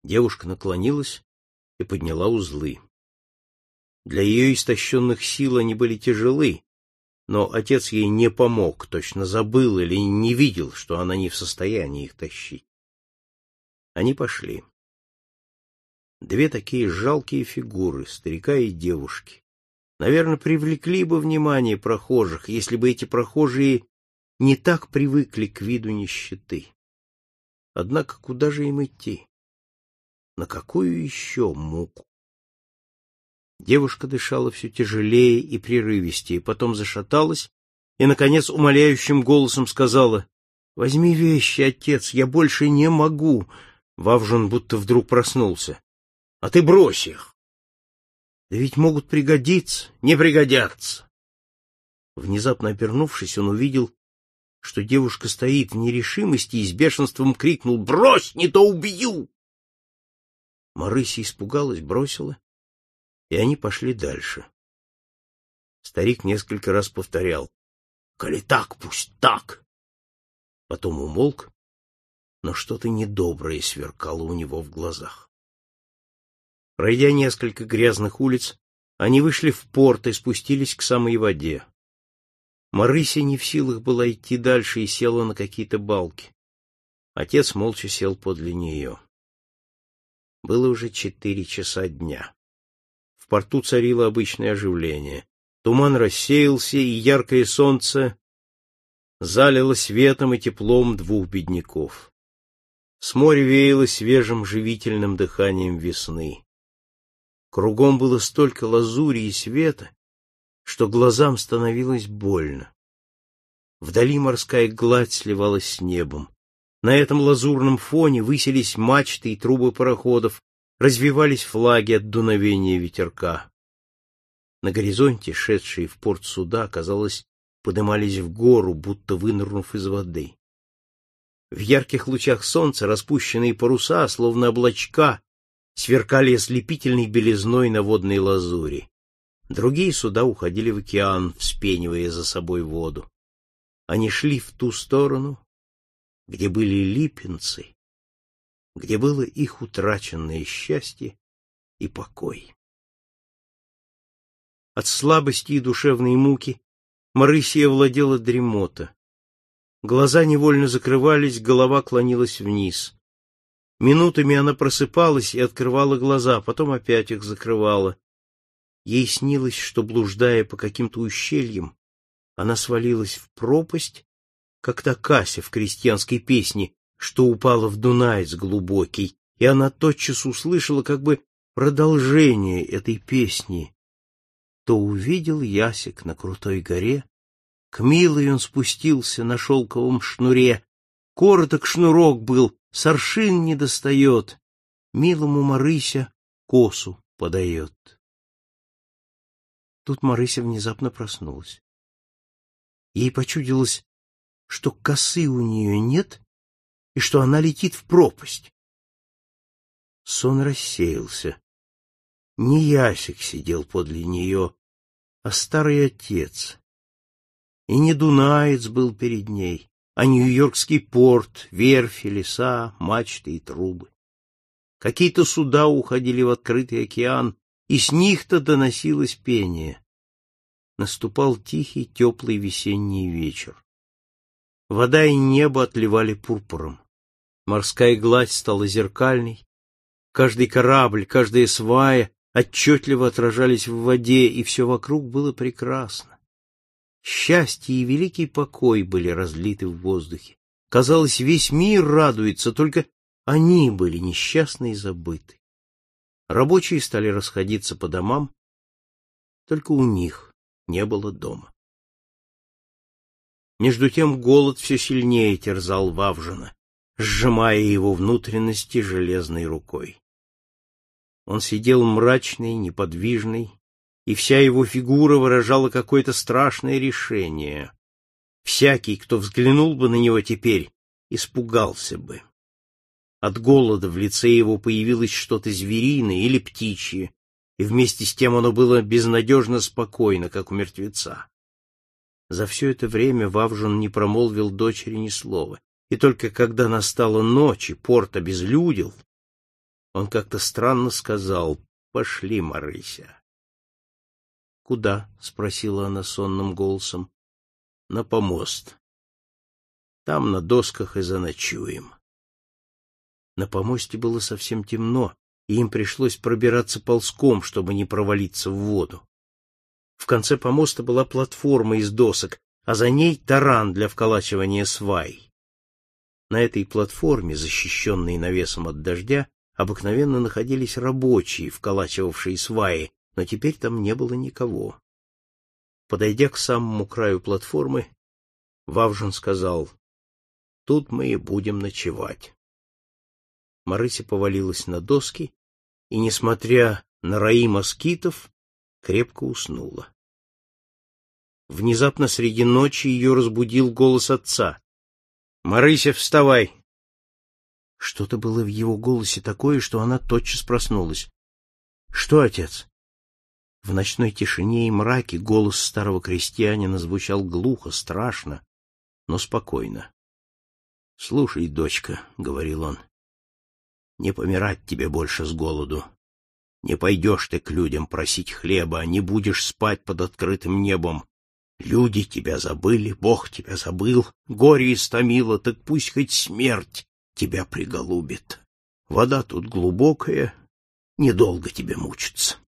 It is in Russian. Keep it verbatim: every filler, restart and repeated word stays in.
Девушка наклонилась и подняла узлы. Для ее истощенных сил они были тяжелы, но отец ей не помог, точно забыл или не видел, что она не в состоянии их тащить. Они пошли. Две такие жалкие фигуры, старика и девушки, наверное, привлекли бы внимание прохожих, если бы эти прохожие не так привыкли к виду нищеты. Однако куда же им идти? На какую еще муку? Девушка дышала все тяжелее и прерывистее, потом зашаталась и, наконец, умоляющим голосом сказала: — Возьми вещи, отец, я больше не могу. Вавжин будто вдруг проснулся. — А ты брось их. — Да ведь могут пригодиться. — Не пригодятся. Внезапно обернувшись, он увидел, что девушка стоит в нерешимости и с бешенством крикнул: — Брось, не то убью! Марыся испугалась, бросила, и они пошли дальше. Старик несколько раз повторял: — Коли так, пусть так. Потом умолк, но что-то недоброе сверкало у него в глазах. Пройдя несколько грязных улиц, они вышли в порт и спустились к самой воде. Марыся не в силах была идти дальше и села на какие-то балки. Отец молча сел подле нее. Было уже четыре часа дня. В порту царило обычное оживление. Туман рассеялся, и яркое солнце залило светом и теплом двух бедняков. С моря веяло свежим живительным дыханием весны. Кругом было столько лазури и света, что глазам становилось больно. Вдали морская гладь сливалась с небом. На этом лазурном фоне высились мачты и трубы пароходов, развивались флаги от дуновения ветерка. На горизонте, шедшие в порт суда, казалось, подымались в гору, будто вынырнув из воды. В ярких лучах солнца распущенные паруса, словно облачка, сверкали ослепительной белизной на водной лазури. Другие суда уходили в океан, вспенивая за собой воду. Они шли в ту сторону, где были липинцы, где было их утраченное счастье и покой. От слабости и душевной муки Марысей овладела дремота. Глаза невольно закрывались, голова клонилась вниз. Минутами она просыпалась и открывала глаза, потом опять их закрывала. Ей снилось, что, блуждая по каким-то ущельям, она свалилась в пропасть, как та Кася в крестьянской песне, что упала в Дунаец глубокий, и она тотчас услышала как бы продолжение этой песни. То увидел Ясик на крутой горе, к милой он спустился на шелковом шнуре, короток шнурок был, с аршин не достает, милому Марыся косу подает. Тут Марыся внезапно проснулась. Ей почудилось, что косы у нее нет и что она летит в пропасть. Сон рассеялся. Не Ясик сидел подле нее, а старый отец. И не Дунаец был перед ней, а Нью-Йоркский порт, верфи, леса, мачты и трубы. Какие-то суда уходили в открытый океан, и с них-то доносилось пение. Наступал тихий, теплый весенний вечер. Вода и небо отливали пурпуром. Морская гладь стала зеркальной. Каждый корабль, каждая свая отчетливо отражались в воде, и все вокруг было прекрасно. Счастье и великий покой были разлиты в воздухе. Казалось, весь мир радуется, только они были несчастны и забыты. Рабочие стали расходиться по домам, только у них не было дома. Между тем голод все сильнее терзал Вавжина, сжимая его внутренности железной рукой. Он сидел мрачный, неподвижный, и вся его фигура выражала какое-то страшное решение. Всякий, кто взглянул бы на него теперь, испугался бы. От голода в лице его появилось что-то звериное или птичье, и вместе с тем оно было безнадежно спокойно, как у мертвеца. За все это время Вавжин не промолвил дочери ни слова, и только когда настала ночь и порт обезлюдил, Он как-то странно сказал: «Пошли, Марыся». «Куда?» — спросила она сонным голосом. «На помост. Там на досках и заночуем». На помосте было совсем темно, и им пришлось пробираться ползком, чтобы не провалиться в воду. В конце помоста была платформа из досок, а за ней таран для вколачивания свай. На этой платформе, защищенной навесом от дождя, обыкновенно находились рабочие, вколачивавшие сваи, но теперь там не было никого. Подойдя к самому краю платформы, Вавжин сказал: «Тут мы и будем ночевать». Марыся повалилась на доски и, несмотря на раи москитов, крепко уснула. Внезапно среди ночи ее разбудил голос отца: «Марыся, вставай!» Что-то было в его голосе такое, что она тотчас проснулась. «Что, отец?» В ночной тишине и мраке голос старого крестьянина звучал глухо, страшно, но спокойно. «Слушай, дочка, — говорил он, — не помирать тебе больше с голоду. Не пойдешь ты к людям просить хлеба, не будешь спать под открытым небом. Люди тебя забыли, Бог тебя забыл, горе истомило, так пусть хоть смерть тебя приголубит. Вода тут глубокая, недолго тебе мучиться».